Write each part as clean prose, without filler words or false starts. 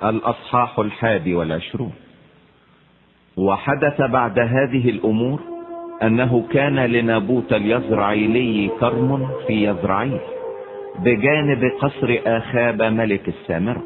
الأصحاح 21. وحدث بعد هذه الأمور أنه كان لنابوت اليزرعيلي كرم في يزرعيل بجانب قصر آخاب ملك السامرة.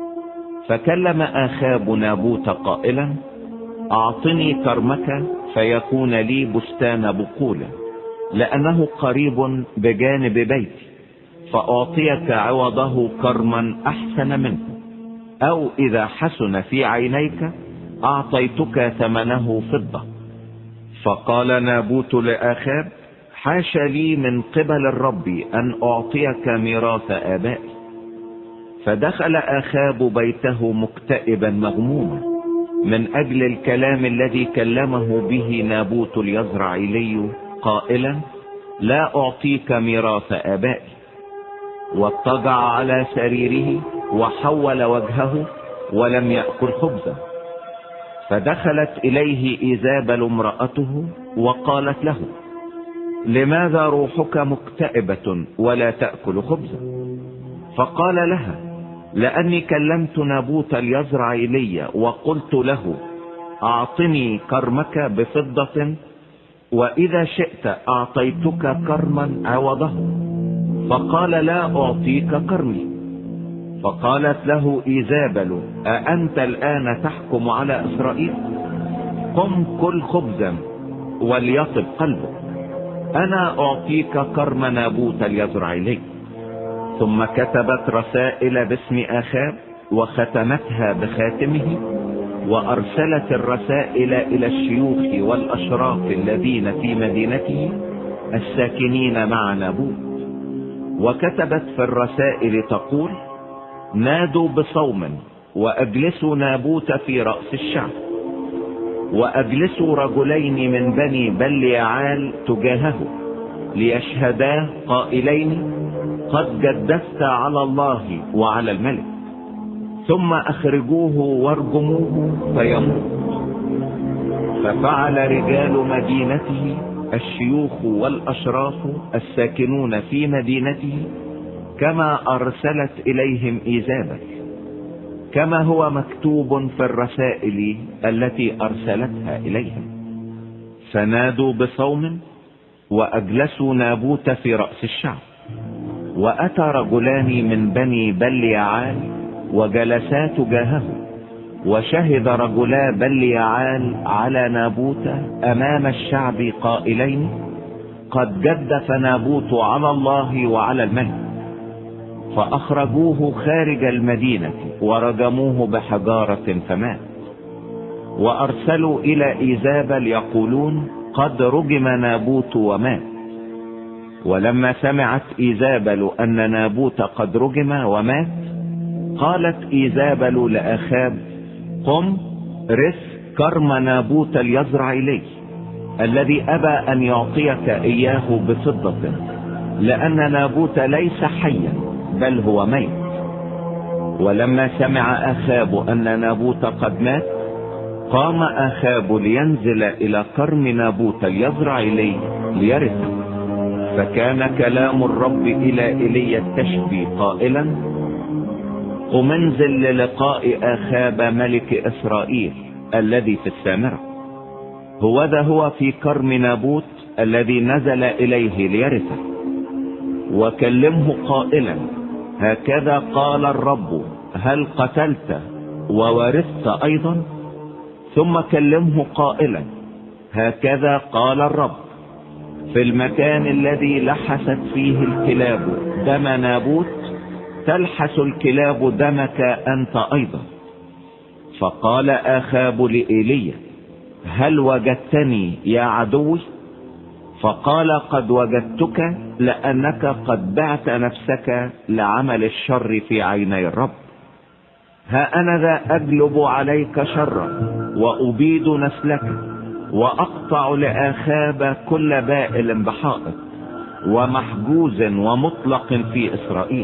فكلم آخاب نابوت قائلا: أعطني كرمك فيكون لي بستان بقول، لأنه قريب بجانب بيتي، فأعطيك عوضه كرما أحسن منه، أو إذا حسن في عينيك أعطيتك ثمنه فضة. فقال نابوت لآخاب: حاش لي من قبل الرب أن أعطيك ميراث آبائي. فدخل آخاب بيته مكتئبا مغموما من أجل الكلام الذي كلمه به نابوت اليزرعيلي قائلا: لا أعطيك ميراث آبائي. واضطجع على سريره وحول وجهه ولم يأكل خبزا. فدخلت إليه إيزابل امرأته وقالت له: لماذا روحك مكتئبة ولا تأكل خبزا؟ فقال لها: لأني كلمت نابوت اليزرعيلي وقلت له: أعطني كرمك بفضة، وإذا شئت أعطيتك كرما عوضه. فقال: لا أعطيك كرمي. فقالت له إيزابل: أأنت الآن تحكم على إسرائيل؟ قم كل خبزا وليطب قلبك، أنا أعطيك كرم نابوت اليزرعيلي. ثم كتبت رسائل باسم آخاب وختمتها بخاتمه، وأرسلت الرسائل إلى الشيوخ والأشراف الذين في مدينته الساكنين مع نابوت. وكتبت في الرسائل تقول: نادوا بصوم وأجلسوا نابوت في رأس الشعب، وأجلسوا رجلين من بني بليعال تجاهه ليشهدا قائلين: قد جدفت على الله وعلى الملك. ثم أخرجوه وارجموه فيموت. ففعل رجال مدينته الشيوخ والأشراف الساكنون في مدينته كما أرسلت إليهم إيزابل، كما هو مكتوب في الرسائل التي أرسلتها إليهم. فنادوا بصوم وأجلسوا نابوت في رأس الشعب. وأتى رجلان من بني بليعال وجلسا تجاهه، وشهد رجلا بليعال على نابوت أمام الشعب قائلين: قد جدف نابوت على الله وعلى الملك. فأخرجوه خارج المدينة ورجموه بحجارة فمات. وأرسلوا إلى إيزابل يقولون: قد رجم نابوت ومات. ولما سمعت إيزابل أن نابوت قد رجم ومات، قالت إيزابل لآخاب: قم رث كرم نابوت اليزرعيلي الذي أبى أن يعطيك إياه بفضة، لأن نابوت ليس حيا بل هو ميت. ولما سمع آخاب أن نابوت قد مات، قام آخاب لينزل إلى كرم نابوت اليزرعيلي ليرثه. فكان كلام الرب إلى إيليا التشبي قائلا: قم انزل للقاء آخاب ملك إسرائيل الذي في السامرة، هوذا هو في كرم نابوت الذي نزل إليه ليرثه. وكلمه قائلا: هكذا قال الرب: هل قتلت وورثت أيضا؟ ثم كلمه قائلا: هكذا قال الرب: في المكان الذي لحست فيه الكلاب دم نابوت تلحس الكلاب دمك أنت أيضا. فقال آخاب لإيليا: هل وجدتني يا عدوي؟ فقال: قد وجدتك، لأنك قد بعت نفسك لعمل الشر في عيني الرب. ها أنا ذا أجلب عليك شرا وأبيد نسلك، وأقطع لآخاب كل بائل بحائط ومحجوز ومطلق في إسرائيل،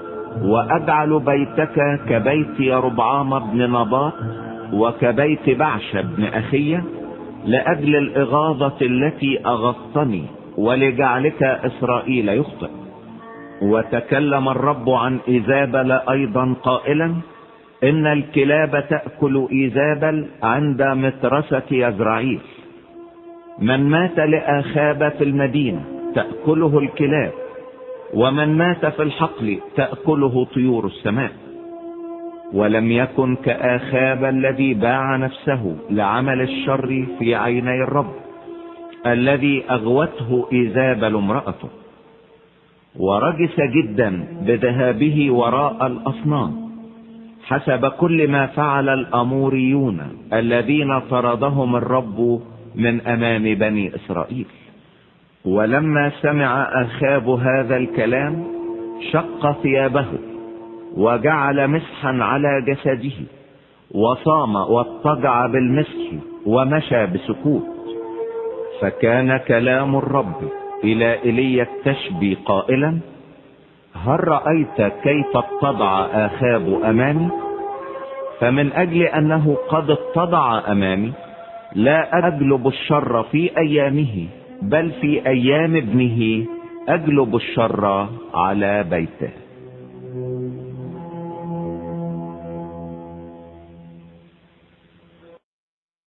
وأجعل بيتك كبيت يربعام بن نباط وكبيت بعشة بن أخية، لأجل الإغاظة التي أغضتني ولجعلك إسرائيل يخطئ. وتكلم الرب عن إيزابل أيضا قائلا: إن الكلاب تأكل إيزابل عند مترسة يزرعيل. من مات لآخاب في المدينة تأكله الكلاب، ومن مات في الحقل تأكله طيور السماء. ولم يكن كآخاب الذي باع نفسه لعمل الشر في عيني الرب، الذي أغوته إيزابل امرأته، ورجس جدا بذهابه وراء الأصنام، حسب كل ما فعل الأموريون الذين طردهم الرب من أمام بني إسرائيل. ولما سمع آخاب هذا الكلام شق ثيابه، وجعل مسحا على جسده، وصام واضطجع بالمسح، ومشى بسكوت. فكان كلام الرب إلى إيليا التشبي قائلا: هل رأيت كيف اتضع آخاب أمامي؟ فمن أجل أنه قد اتضع أمامي لا أجلب الشر في أيامه، بل في أيام ابنه أجلب الشر على بيته.